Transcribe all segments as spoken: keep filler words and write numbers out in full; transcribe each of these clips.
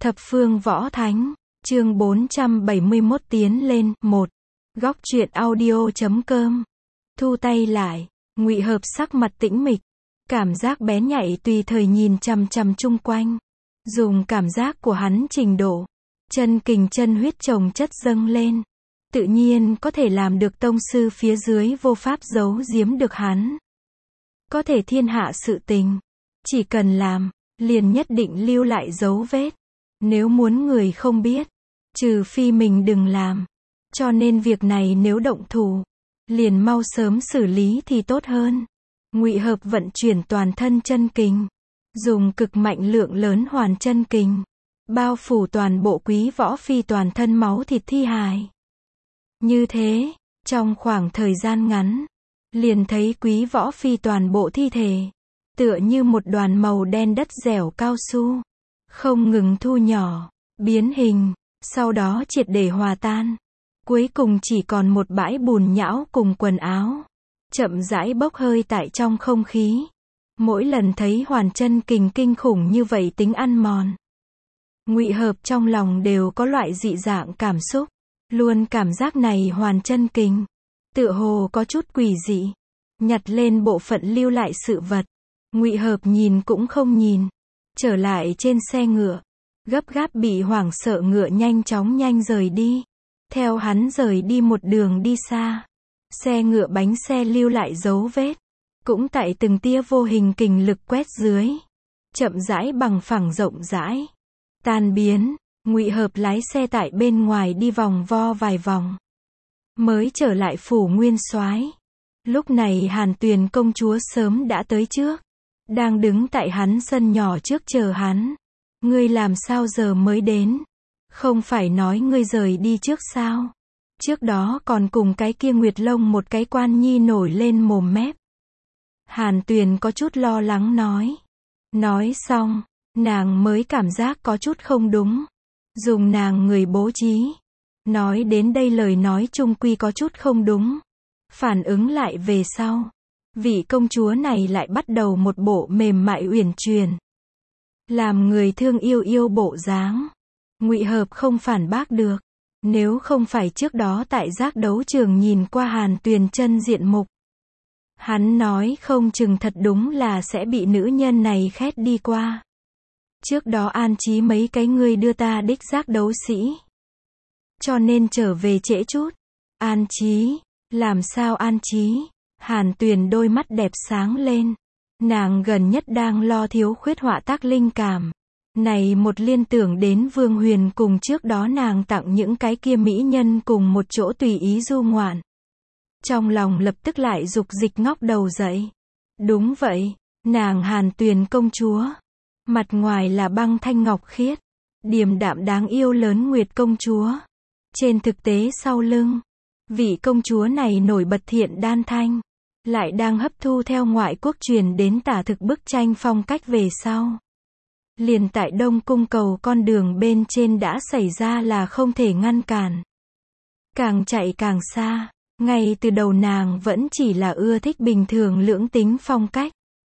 Thập phương võ thánh, chương bốn trăm bảy mươi mốt tiến lên, một. Góc truyện audio chấm com. Thu tay lại, Ngụy Hợp sắc mặt tĩnh mịch, cảm giác bén nhạy tùy thời nhìn chằm chằm chung quanh. Dùng cảm giác của hắn trình độ, chân kình chân huyết chồng chất dâng lên, tự nhiên có thể làm được tông sư phía dưới vô pháp giấu giếm được hắn. Có thể thiên hạ sự tình, chỉ cần làm, liền nhất định lưu lại dấu vết. Nếu muốn người không biết, trừ phi mình đừng làm. Cho nên việc này nếu động thủ, liền mau sớm xử lý thì tốt hơn. Ngụy Hợp vận chuyển toàn thân chân kình, dùng cực mạnh lượng lớn hoàn chân kình, bao phủ toàn bộ Quý Võ Phi toàn thân máu thịt thi hài. Như thế, trong khoảng thời gian ngắn, liền thấy Quý Võ Phi toàn bộ thi thể, tựa như một đoàn màu đen đất dẻo cao su, không ngừng thu nhỏ, biến hình, sau đó triệt để hòa tan. Cuối cùng chỉ còn một bãi bùn nhão cùng quần áo, chậm rãi bốc hơi tại trong không khí. Mỗi lần thấy hoàn chân kình kinh khủng như vậy tính ăn mòn, Ngụy Hợp trong lòng đều có loại dị dạng cảm xúc, luôn cảm giác này hoàn chân kình, tựa hồ có chút quỷ dị. Nhặt lên bộ phận lưu lại sự vật, Ngụy Hợp nhìn cũng không nhìn, trở lại trên xe ngựa, gấp gáp bị hoảng sợ ngựa nhanh chóng nhanh rời đi. Theo hắn rời đi một đường đi xa, xe ngựa bánh xe lưu lại dấu vết, cũng tại từng tia vô hình kình lực quét dưới, chậm rãi bằng phẳng rộng rãi, tan biến. Ngụy Hợp lái xe tại bên ngoài đi vòng vo vài vòng, mới trở lại phủ Nguyên Soái. Lúc này Hàn Tuyền công chúa sớm đã tới trước, đang đứng tại hắn sân nhỏ trước chờ hắn. Ngươi làm sao giờ mới đến? Không phải nói ngươi rời đi trước sao? Trước đó còn cùng cái kia Nguyệt Lông một cái quan nhi nổi lên mồm mép. Hàn Tuyền có chút lo lắng nói. Nói xong, nàng mới cảm giác có chút không đúng. Dùng nàng người bố trí. Nói đến đây lời nói chung quy có chút không đúng. Phản ứng lại về sau, vị công chúa này lại bắt đầu một bộ mềm mại uyển chuyển, làm người thương yêu yêu bộ dáng. Ngụy Hợp không phản bác được, nếu không phải trước đó tại giác đấu trường nhìn qua Hàn Tuyền chân diện mục, hắn nói không chừng thật đúng là sẽ bị nữ nhân này khét đi qua. Trước đó an trí mấy cái ngươi đưa ta đích giác đấu sĩ, cho nên trở về trễ chút. An trí? Làm sao an trí? Hàn Tuyền đôi mắt đẹp sáng lên. Nàng gần nhất đang lo thiếu khuyết họa tác linh cảm. Này một liên tưởng đến Vương Huyền cùng trước đó nàng tặng những cái kia mỹ nhân cùng một chỗ tùy ý du ngoạn. Trong lòng lập tức lại dục dịch ngóc đầu dậy. Đúng vậy, nàng Hàn Tuyền công chúa. Mặt ngoài là băng thanh ngọc khiết, điềm đạm đáng yêu lớn Nguyệt công chúa. Trên thực tế sau lưng, vị công chúa này nổi bật thiện đan thanh, lại đang hấp thu theo ngoại quốc truyền đến tả thực bức tranh phong cách về sau. Liền tại Đông Cung cầu con đường bên trên đã xảy ra là không thể ngăn cản. Càng chạy càng xa, ngay từ đầu nàng vẫn chỉ là ưa thích bình thường lưỡng tính phong cách.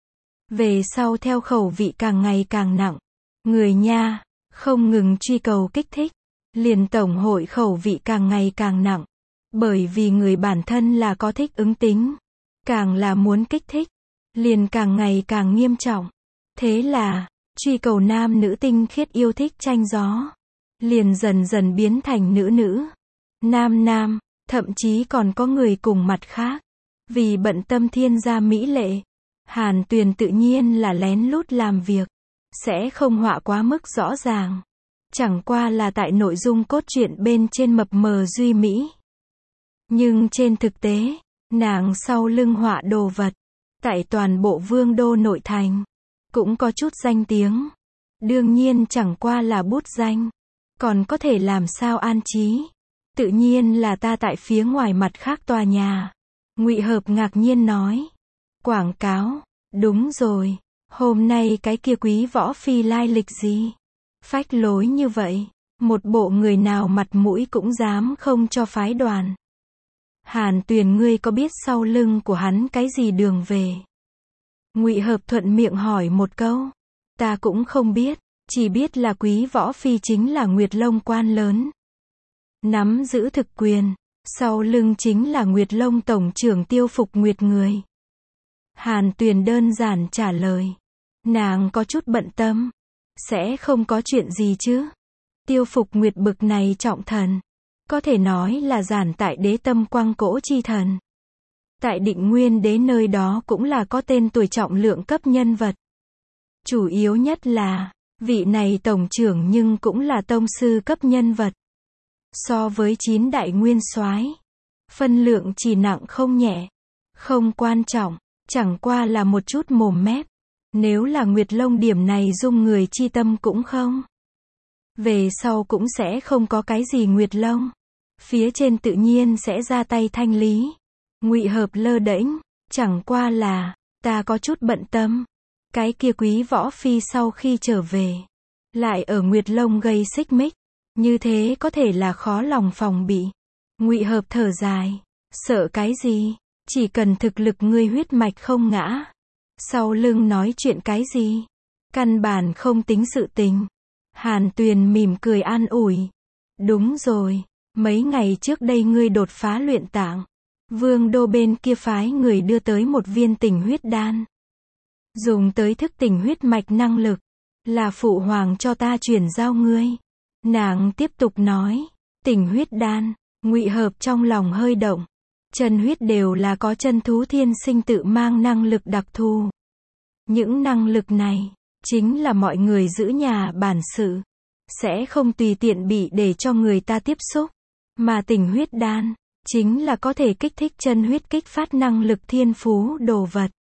Về sau theo khẩu vị càng ngày càng nặng, người nha, không ngừng truy cầu kích thích, liền tổng hội khẩu vị càng ngày càng nặng. Bởi vì người bản thân là có thích ứng tính, càng là muốn kích thích, liền càng ngày càng nghiêm trọng. Thế là, truy cầu nam nữ tinh khiết yêu thích tranh gió, liền dần dần biến thành nữ nữ, nam nam, thậm chí còn có người cùng mặt khác. Vì bận tâm thiên gia mỹ lệ, Hàn Tuyền tự nhiên là lén lút làm việc, sẽ không họa quá mức rõ ràng. Chẳng qua là tại nội dung cốt truyện bên trên mập mờ duy mỹ. Nhưng trên thực tế, nàng sau lưng họa đồ vật, tại toàn bộ vương đô nội thành, cũng có chút danh tiếng. Đương nhiên chẳng qua là bút danh, còn có thể làm sao an trí. Tự nhiên là ta tại phía ngoài mặt khác tòa nhà. Ngụy Hợp ngạc nhiên nói. Quảng cáo, đúng rồi, hôm nay cái kia Quý Võ Phi lai lịch gì? Phách lối như vậy, một bộ người nào mặt mũi cũng dám không cho phái đoàn. Hàn Tuyền ngươi có biết sau lưng của hắn cái gì đường về? Ngụy Hợp thuận miệng hỏi một câu. Ta cũng không biết, Chỉ biết là Quý Võ Phi chính là Nguyệt Long quan lớn, nắm giữ thực quyền, sau lưng chính là Nguyệt Long tổng trưởng Tiêu Phục Nguyệt người. Hàn Tuyền đơn giản trả lời. Nàng có chút bận tâm. Sẽ không có chuyện gì chứ? Tiêu Phục Nguyệt bực này trọng thần, có thể nói là giản tại đế tâm quang cỗ chi thần. Tại Định Nguyên đế nơi đó cũng là có tên tuổi trọng lượng cấp nhân vật. Chủ yếu nhất là, vị này tổng trưởng nhưng cũng là tông sư cấp nhân vật. So với chín đại nguyên soái, phân lượng chỉ nặng không nhẹ. Không quan trọng, chẳng qua là một chút mồm mép. Nếu là Nguyệt Long điểm này dung người chi tâm cũng không. Về sau cũng sẽ không có cái gì Nguyệt Long. Phía trên tự nhiên sẽ ra tay thanh lý. Ngụy Hợp lơ đễnh, chẳng qua là, ta có chút bận tâm. Cái kia Quý Võ Phi sau khi trở về, lại ở Nguyệt Long gây xích mích. Như thế có thể là khó lòng phòng bị. Ngụy Hợp thở dài. Sợ cái gì? Chỉ cần thực lực ngươi huyết mạch không ngã. Sau lưng nói chuyện cái gì? Căn bản không tính sự tình. Hàn Tuyền mỉm cười an ủi. Đúng rồi. Mấy ngày trước đây ngươi đột phá luyện tạng. Vương đô bên kia phái người đưa tới một viên tình huyết đan. Dùng tới thức tỉnh huyết mạch năng lực. Là phụ hoàng cho ta chuyển giao ngươi. Nàng tiếp tục nói. Tình huyết đan. Ngụy Hợp trong lòng hơi động. Chân huyết đều là có chân thú thiên sinh tự mang năng lực đặc thù. Những năng lực này, chính là mọi người giữ nhà bản sự. Sẽ không tùy tiện bị để cho người ta tiếp xúc. Mà tình huyết đan, chính là có thể kích thích chân huyết kích phát năng lực thiên phú đồ vật.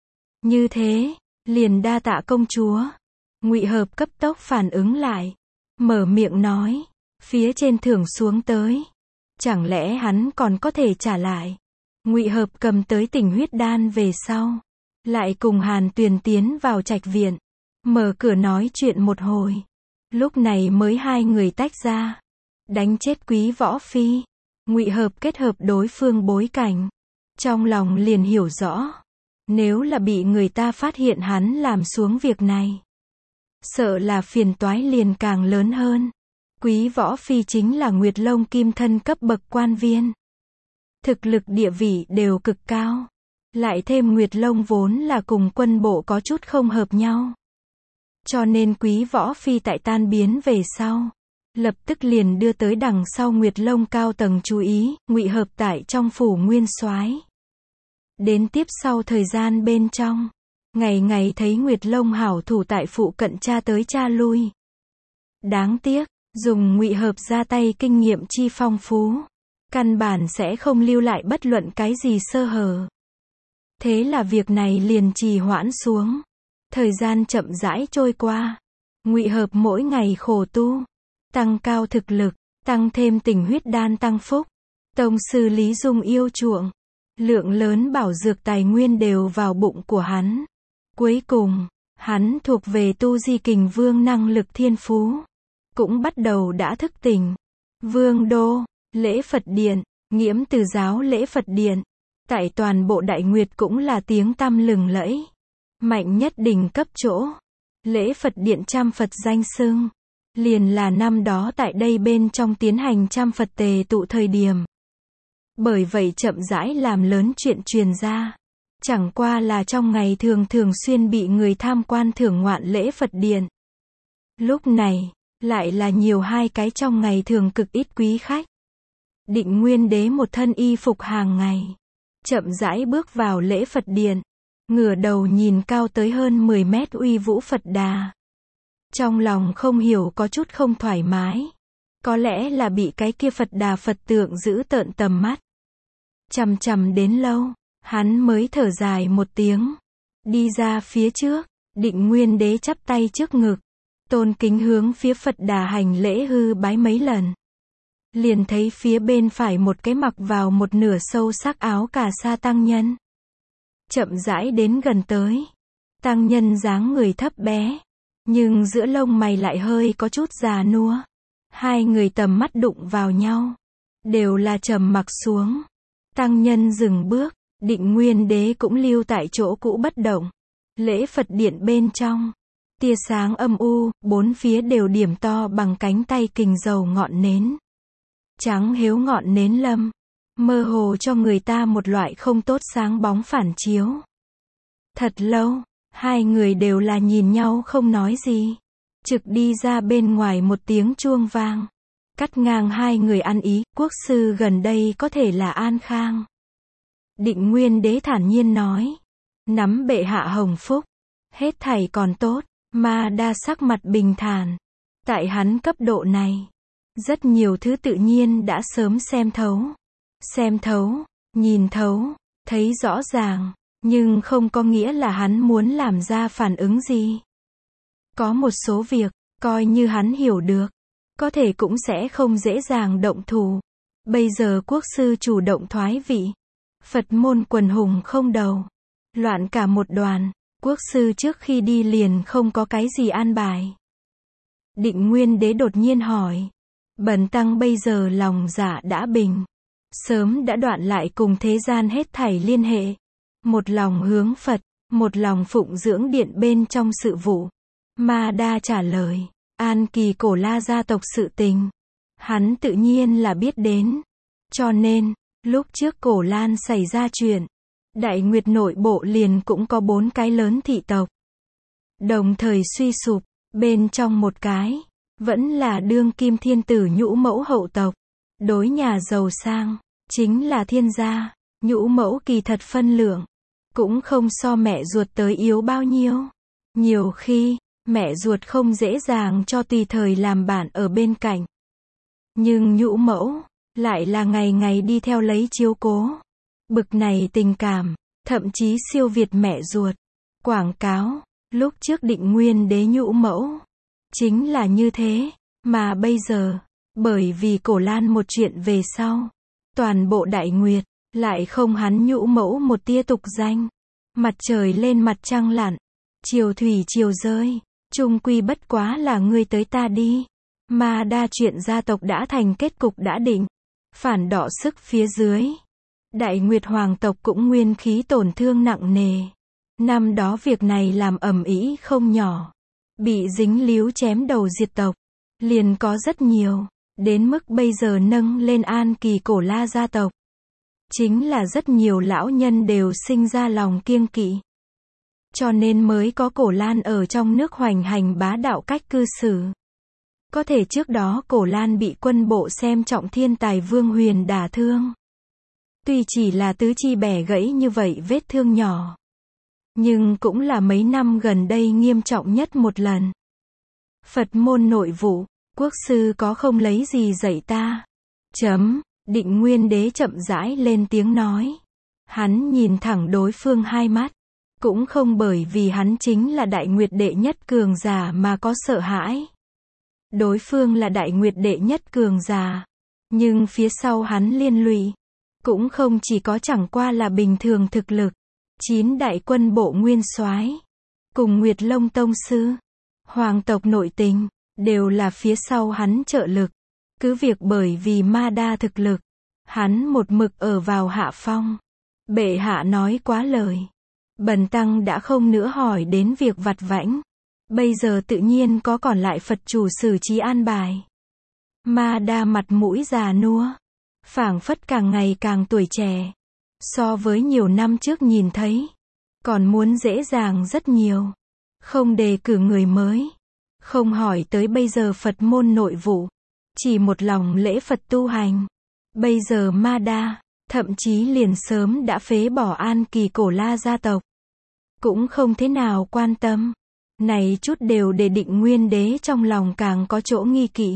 Như thế, liền đa tạ công chúa. Ngụy Hợp cấp tốc phản ứng lại. Mở miệng nói, phía trên thưởng xuống tới. Chẳng lẽ hắn còn có thể trả lại? Ngụy Hợp cầm tới tình huyết đan về sau. Lại cùng Hàn Tuyền tiến vào trạch viện. Mở cửa nói chuyện một hồi. Lúc này mới hai người tách ra. Đánh chết Quý Võ Phi. Ngụy Hợp kết hợp đối phương bối cảnh. Trong lòng liền hiểu rõ. Nếu là bị người ta phát hiện hắn làm xuống việc này. Sợ là phiền toái liền càng lớn hơn. Quý Võ Phi chính là Nguyệt Long kim thân cấp bậc quan viên. Thực lực địa vị đều cực cao. Lại thêm Nguyệt Long vốn là cùng quân bộ có chút không hợp nhau. Cho nên Quý Võ Phi tại tan biến về sau. Lập tức liền đưa tới đằng sau Nguyệt Long cao tầng chú ý, Ngụy Hợp tại trong phủ nguyên soái. Đến tiếp sau thời gian bên trong. Ngày ngày thấy Nguyệt Long hảo thủ tại phụ cận cha tới cha lui. Đáng tiếc. Dùng Ngụy Hợp ra tay kinh nghiệm chi phong phú. Căn bản sẽ không lưu lại bất luận cái gì sơ hở. Thế là việc này liền trì hoãn xuống. Thời gian chậm rãi trôi qua. Ngụy Hợp mỗi ngày khổ tu. Tăng cao thực lực. Tăng thêm tình huyết đan tăng phúc. Tông sư Lý Dung yêu chuộng. Lượng lớn bảo dược tài nguyên đều vào bụng của hắn. Cuối cùng, hắn thuộc về tu di kình vương năng lực thiên phú. Cũng bắt đầu đã thức tỉnh. Vương đô, lễ Phật điện, nghiễm từ giáo lễ Phật điện. Tại toàn bộ Đại Nguyệt cũng là tiếng tăm lừng lẫy. Mạnh nhất đỉnh cấp chỗ. Lễ Phật điện trăm Phật danh xưng. Liền là năm đó tại đây bên trong tiến hành trăm Phật tề tụ thời điểm. Bởi vậy chậm rãi làm lớn chuyện truyền ra. Chẳng qua là trong ngày thường thường xuyên bị người tham quan thưởng ngoạn lễ Phật điện. Lúc này, lại là nhiều hai cái trong ngày thường cực ít quý khách. Định Nguyên đế một thân y phục hàng ngày. Chậm rãi bước vào lễ Phật điện. Ngửa đầu nhìn cao tới hơn mười mét uy vũ Phật đà. Trong lòng không hiểu có chút không thoải mái. Có lẽ là bị cái kia Phật đà Phật tượng giữ tợn tầm mắt. Chằm chằm đến lâu, hắn mới thở dài một tiếng. Đi ra phía trước, Định Nguyên đế chắp tay trước ngực. Tôn kính hướng phía Phật đà hành lễ hư bái mấy lần. Liền thấy phía bên phải một cái mặc vào một nửa sâu sắc áo cà sa tăng nhân. Chậm rãi đến gần tới. Tăng nhân dáng người thấp bé. Nhưng giữa lông mày lại hơi có chút già nua. Hai người tầm mắt đụng vào nhau. Đều là trầm mặc xuống. Tăng nhân dừng bước. Định Nguyên đế cũng lưu tại chỗ cũ bất động. Lễ Phật điện bên trong. tia sáng âm u, bốn phía đều điểm to bằng cánh tay kình dầu ngọn nến. Trắng hếu ngọn nến lâm, mơ hồ cho người ta một loại không tốt sáng bóng phản chiếu. Thật lâu, hai người đều là nhìn nhau không nói gì. Trực đi ra bên ngoài một tiếng chuông vang. Cắt ngang hai người ăn ý, quốc sư gần đây có thể là An Khang. Định Nguyên Đế thản nhiên nói. Nắm bệ hạ hồng phúc. Hết thảy còn tốt, Ma Đa sắc mặt bình thản. Tại hắn cấp độ này, rất nhiều thứ tự nhiên đã sớm xem thấu. Xem thấu, nhìn thấu, thấy rõ ràng, nhưng không có nghĩa là hắn muốn làm ra phản ứng gì. Có một số việc, coi như hắn hiểu được, có thể cũng sẽ không dễ dàng động thủ. Bây giờ quốc sư chủ động thoái vị. Phật môn quần hùng không đầu. Loạn cả một đoàn. Quốc sư trước khi đi liền không có cái gì an bài. Định Nguyên Đế đột nhiên hỏi. Bần tăng bây giờ lòng dạ đã bình. Sớm đã đoạn lại cùng thế gian hết thảy liên hệ. Một lòng hướng Phật, một lòng phụng dưỡng điện bên trong sự vụ. Ma Đa trả lời. An Kỳ Cổ La gia tộc sự tình, hắn tự nhiên là biết đến. Cho nên, lúc trước Cổ Lan xảy ra chuyện, Đại Nguyệt nội bộ liền cũng có bốn cái lớn thị tộc. Đồng thời suy sụp, bên trong một cái, vẫn là đương kim thiên tử Nhũ Mẫu hậu tộc. Đối nhà giàu sang, chính là Thiên gia, Nhũ Mẫu kỳ thật phân lượng, cũng không so mẹ ruột tới yếu bao nhiêu. Nhiều khi, mẹ ruột không dễ dàng cho tùy thời làm bạn ở bên cạnh. Nhưng Nhũ Mẫu, lại là ngày ngày đi theo lấy chiếu cố. Bực này tình cảm, thậm chí siêu việt mẹ ruột. Quảng cáo, lúc trước Định Nguyên Đế Nhũ Mẫu, chính là như thế, mà bây giờ, bởi vì Cổ Lan một chuyện về sau, toàn bộ Đại Nguyệt, lại không hắn Nhũ Mẫu một tia tục danh. Mặt trời lên mặt trăng lặn, chiều thủy chiều rơi. Chung quy bất quá là ngươi tới ta đi. Ma Đa chuyện gia tộc đã thành kết cục đã định. Phản đọ sức phía dưới. Đại Nguyệt hoàng tộc cũng nguyên khí tổn thương nặng nề. Năm đó việc này làm ầm ĩ không nhỏ. Bị dính líu chém đầu diệt tộc. Liền có rất nhiều. Đến mức bây giờ nâng lên An Kỳ Cổ La gia tộc. Chính là rất nhiều lão nhân đều sinh ra lòng kiêng kỵ. Cho nên mới có Cổ Lan ở trong nước hoành hành bá đạo cách cư xử. Có thể trước đó Cổ Lan bị quân bộ xem trọng thiên tài Vương Huyền đả thương. Tuy chỉ là tứ chi bẻ gãy như vậy vết thương nhỏ. Nhưng cũng là mấy năm gần đây nghiêm trọng nhất một lần. Phật môn nội vụ, quốc sư có không lấy gì dạy ta. Chấm, Định Nguyên Đế chậm rãi lên tiếng nói. Hắn nhìn thẳng đối phương hai mắt. Cũng không bởi vì hắn chính là Đại Nguyệt đệ nhất cường giả mà có sợ hãi. Đối phương là Đại Nguyệt đệ nhất cường giả. Nhưng phía sau hắn liên lụy. Cũng không chỉ có chẳng qua là bình thường thực lực. Chín đại quân bộ nguyên soái, cùng Nguyệt Long tông sư, hoàng tộc nội tình, đều là phía sau hắn trợ lực. Cứ việc bởi vì Ma Đa thực lực, hắn một mực ở vào hạ phong. Bệ hạ nói quá lời. Bần tăng đã không nữa hỏi đến việc vặt vãnh. Bây giờ tự nhiên có còn lại Phật chủ xử trí an bài. Ma Đa mặt mũi già nua, phảng phất càng ngày càng tuổi trẻ. So với nhiều năm trước nhìn thấy, còn muốn dễ dàng rất nhiều. Không đề cử người mới. Không hỏi tới bây giờ Phật môn nội vụ. Chỉ một lòng lễ Phật tu hành. Bây giờ Ma Đa, thậm chí liền sớm đã phế bỏ An Kỳ Cổ La gia tộc. Cũng không thế nào quan tâm. Này chút đều để Định Nguyên Đế trong lòng càng có chỗ nghi kỵ.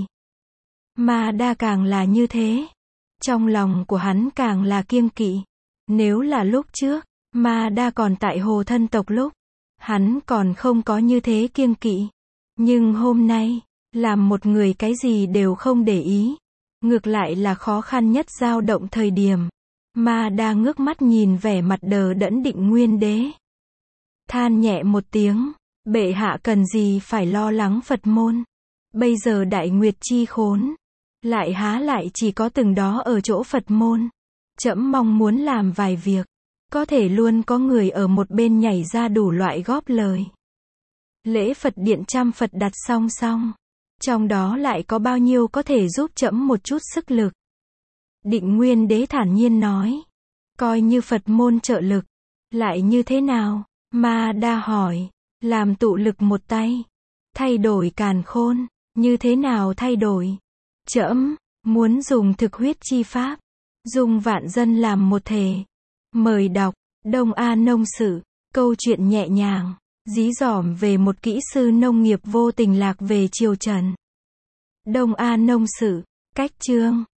Ma Đa càng là như thế. Trong lòng của hắn càng là kiêng kỵ. Nếu là lúc trước, Ma Đa còn tại Hồ thân tộc lúc, hắn còn không có như thế kiêng kỵ. Nhưng hôm nay, làm một người cái gì đều không để ý. Ngược lại là khó khăn nhất dao động thời điểm. Ma Đa ngước mắt nhìn vẻ mặt đờ đẫn Định Nguyên Đế. Than nhẹ một tiếng, bệ hạ cần gì phải lo lắng Phật môn. Bây giờ Đại Nguyệt chi khốn, lại há lại chỉ có từng đó ở chỗ Phật môn. Trẫm mong muốn làm vài việc, có thể luôn có người ở một bên nhảy ra đủ loại góp lời. Lễ Phật điện trăm Phật đặt song song. Trong đó lại có bao nhiêu có thể giúp trẫm một chút sức lực? Định Nguyên Đế thản nhiên nói. Coi như Phật môn trợ lực. Lại như thế nào? Ma Đa hỏi. Làm tụ lực một tay. Thay đổi càn khôn. Như thế nào thay đổi? Trẫm muốn dùng thực huyết chi pháp. Dùng vạn dân làm một thể. Mời đọc. Đông A Nông Sự. Câu chuyện nhẹ nhàng, dí dỏm về một kỹ sư nông nghiệp vô tình lạc về triều Trần. Đông A Nông Sự. Cách chương.